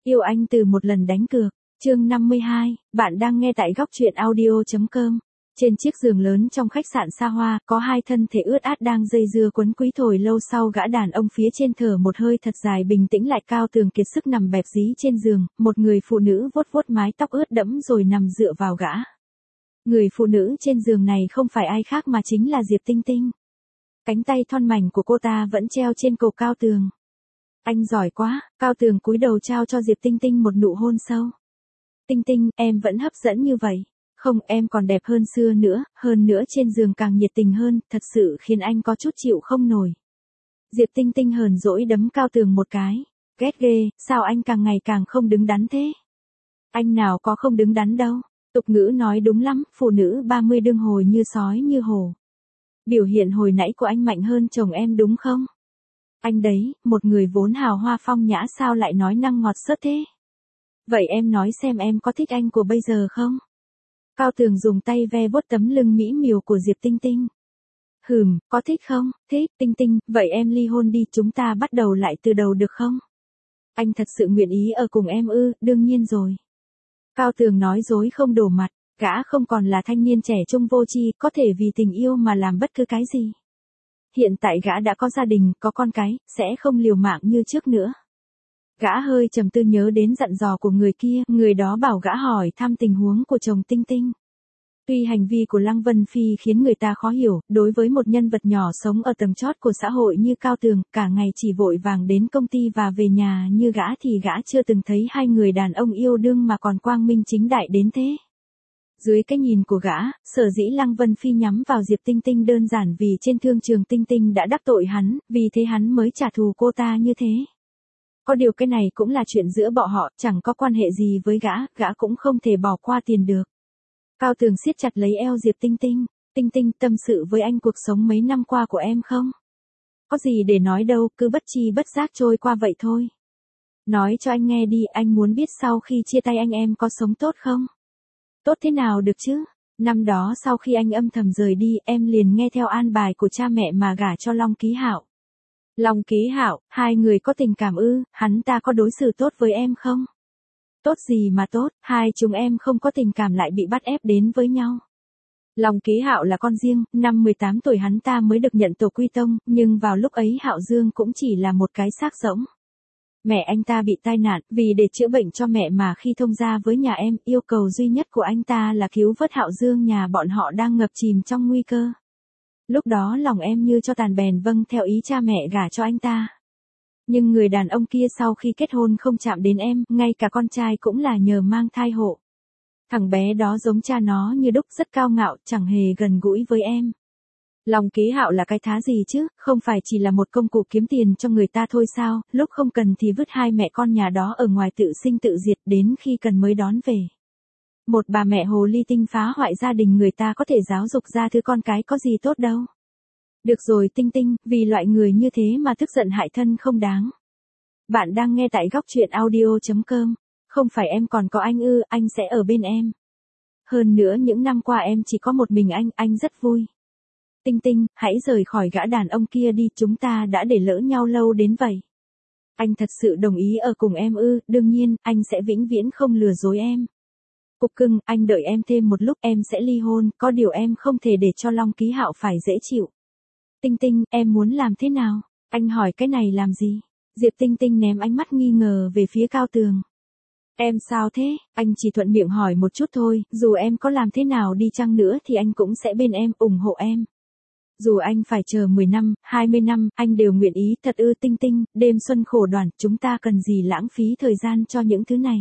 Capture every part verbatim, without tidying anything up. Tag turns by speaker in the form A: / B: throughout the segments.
A: Yêu anh từ một lần đánh cược. Chương năm mươi hai, bạn đang nghe tại góc truyện audio chấm com. Trên chiếc giường lớn trong khách sạn xa hoa, có hai thân thể ướt át đang dây dưa quấn quýt thổi lâu sau gã đàn ông phía trên thở một hơi thật dài bình tĩnh lại Cao Tường kiệt sức nằm bẹp dí trên giường, một người phụ nữ vuốt vuốt mái tóc ướt đẫm rồi nằm dựa vào gã. Người phụ nữ trên giường này không phải ai khác mà chính là Diệp Tinh Tinh. Cánh tay thon mảnh của cô ta vẫn treo trên cổ Cao Tường. Anh giỏi quá, Cao Tường cúi đầu trao cho Diệp Tinh Tinh một nụ hôn sâu. Tinh Tinh, em vẫn hấp dẫn như vậy. Không, em còn đẹp hơn xưa nữa, hơn nữa trên giường càng nhiệt tình hơn, thật sự khiến anh có chút chịu không nổi. Diệp Tinh Tinh hờn dỗi đấm Cao Tường một cái. Ghét ghê, sao anh càng ngày càng không đứng đắn thế? Anh nào có không đứng đắn đâu. Tục ngữ nói đúng lắm, phụ nữ ba mươi đương hồi như sói như hổ. Biểu hiện hồi nãy của anh mạnh hơn chồng em đúng không? Anh đấy, một người vốn hào hoa phong nhã sao lại nói năng ngọt sớt thế? Vậy em nói xem em có thích anh của bây giờ không? Cao Tường dùng tay ve vuốt tấm lưng mỹ miều của Diệp Tinh Tinh. Hừm, có thích không? Thích, Tinh Tinh, vậy em ly hôn đi, chúng ta bắt đầu lại từ đầu được không? Anh thật sự nguyện ý ở cùng em ư? Đương nhiên rồi. Cao Tường nói dối không đổ mặt, gã không còn là thanh niên trẻ trung vô tri, có thể vì tình yêu mà làm bất cứ cái gì. Hiện tại gã đã có gia đình, có con cái, sẽ không liều mạng như trước nữa. Gã hơi trầm tư nhớ đến dặn dò của người kia, người đó bảo gã hỏi thăm tình huống của chồng Tinh Tinh. Tuy hành vi của Lăng Vân Phi khiến người ta khó hiểu, đối với một nhân vật nhỏ sống ở tầng chót của xã hội như Cao Tường, cả ngày chỉ vội vàng đến công ty và về nhà như gã thì gã chưa từng thấy hai người đàn ông yêu đương mà còn quang minh chính đại đến thế. Dưới cái nhìn của gã, sở dĩ Lăng Vân Phi nhắm vào Diệp Tinh Tinh đơn giản vì trên thương trường Tinh Tinh đã đắc tội hắn, vì thế hắn mới trả thù cô ta như thế. Có điều cái này cũng là chuyện giữa bọn họ, chẳng có quan hệ gì với gã, gã cũng không thể bỏ qua tiền được. Cao Tường siết chặt lấy eo Diệp Tinh Tinh. Tinh Tinh, tâm sự với anh cuộc sống mấy năm qua của em không? Có gì để nói đâu, cứ bất chi bất giác trôi qua vậy thôi. Nói cho anh nghe đi, anh muốn biết sau khi chia tay anh em có sống tốt không? Tốt thế nào được chứ? Năm đó sau khi anh âm thầm rời đi, em liền nghe theo an bài của cha mẹ mà gả cho Long Ký Hạo. Long Ký Hạo, hai người có tình cảm ư? Hắn ta có đối xử tốt với em không? Tốt gì mà tốt, hai chúng em không có tình cảm lại bị bắt ép đến với nhau. Long Ký Hạo là con riêng, năm mười tám tuổi hắn ta mới được nhận tổ quy tông, nhưng vào lúc ấy Hạo Dương cũng chỉ là một cái xác rỗng. Mẹ anh ta bị tai nạn, vì để chữa bệnh cho mẹ mà khi thông gia với nhà em, yêu cầu duy nhất của anh ta là cứu vớt Hạo Dương, nhà bọn họ đang ngập chìm trong nguy cơ. Lúc đó lòng em như cho tàn bèn vâng theo ý cha mẹ gả cho anh ta. Nhưng người đàn ông kia sau khi kết hôn không chạm đến em, ngay cả con trai cũng là nhờ mang thai hộ. Thằng bé đó giống cha nó như đúc, rất cao ngạo, chẳng hề gần gũi với em. Long Ký Hạo là cái thá gì chứ, không phải chỉ là một công cụ kiếm tiền cho người ta thôi sao, lúc không cần thì vứt hai mẹ con nhà đó ở ngoài tự sinh tự diệt, đến khi cần mới đón về. Một bà mẹ hồ ly tinh phá hoại gia đình người ta có thể giáo dục ra thứ con cái có gì tốt đâu. Được rồi Tinh Tinh, vì loại người như thế mà tức giận hại thân không đáng. Bạn đang nghe tại góc truyện audio chấm com. Không phải em còn có anh ư, anh sẽ ở bên em. Hơn nữa những năm qua em chỉ có một mình anh, anh rất vui. Tinh Tinh, hãy rời khỏi gã đàn ông kia đi, chúng ta đã để lỡ nhau lâu đến vậy. Anh thật sự đồng ý ở cùng em ư? Đương nhiên, anh sẽ vĩnh viễn không lừa dối em. Cục cưng, anh đợi em thêm một lúc, em sẽ ly hôn, có điều em không thể để cho Long Ký Hạo phải dễ chịu. Tinh Tinh, em muốn làm thế nào? Anh hỏi cái này làm gì? Diệp Tinh Tinh ném ánh mắt nghi ngờ về phía Cao Tường. Em sao thế? Anh chỉ thuận miệng hỏi một chút thôi, dù em có làm thế nào đi chăng nữa thì anh cũng sẽ bên em, ủng hộ em. Dù anh phải chờ mười năm, hai mươi năm, anh đều nguyện ý, thật ư Tinh Tinh, đêm xuân khổ đoàn, chúng ta cần gì lãng phí thời gian cho những thứ này.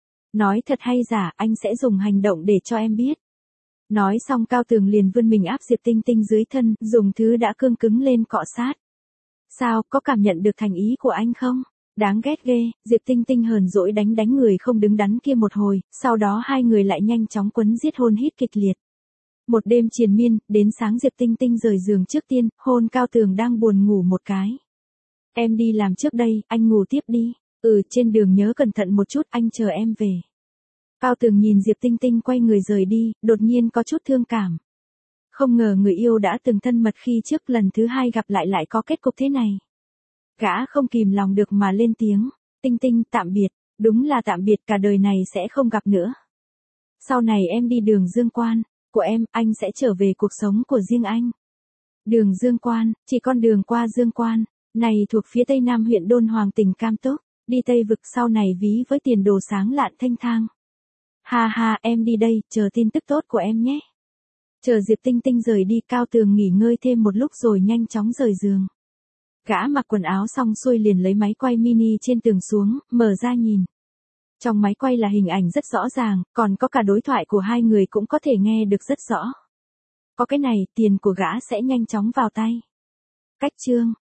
A: Nói thật hay giả, anh sẽ dùng hành động để cho em biết. Nói xong Cao Tường liền vươn mình áp Diệp Tinh Tinh dưới thân, dùng thứ đã cương cứng lên cọ sát. Sao, có cảm nhận được thành ý của anh không? Đáng ghét ghê, Diệp Tinh Tinh hờn dỗi đánh đánh người không đứng đắn kia một hồi, sau đó hai người lại nhanh chóng quấn giết hôn hít kịch liệt. Một đêm triền miên, đến sáng Diệp Tinh Tinh rời giường trước tiên, hôn Cao Tường đang buồn ngủ một cái. Em đi làm trước đây, anh ngủ tiếp đi. Ừ, trên đường nhớ cẩn thận một chút, anh chờ em về. Cao Tường nhìn Diệp Tinh Tinh quay người rời đi, đột nhiên có chút thương cảm. Không ngờ người yêu đã từng thân mật khi trước, lần thứ hai gặp lại lại có kết cục thế này. Gã không kìm lòng được mà lên tiếng. Tinh Tinh, tạm biệt. Đúng là tạm biệt, cả đời này sẽ không gặp nữa. Sau này em đi đường Dương Quan của em, anh sẽ trở về cuộc sống của riêng anh. Đường Dương Quan, chỉ con đường qua Dương Quan, này thuộc phía tây nam huyện Đôn Hoàng tỉnh Cam Túc, đi Tây Vực sau này ví với tiền đồ sáng lạn thanh thang. Ha ha, em đi đây, chờ tin tức tốt của em nhé. Chờ Diệp Tinh Tinh rời đi, Cao Tường nghỉ ngơi thêm một lúc rồi nhanh chóng rời giường. Gã mặc quần áo xong xuôi liền lấy máy quay mini trên tường xuống, mở ra nhìn. Trong máy quay là hình ảnh rất rõ ràng, còn có cả đối thoại của hai người cũng có thể nghe được rất rõ. Có cái này, tiền của gã sẽ nhanh chóng vào tay. Cách chương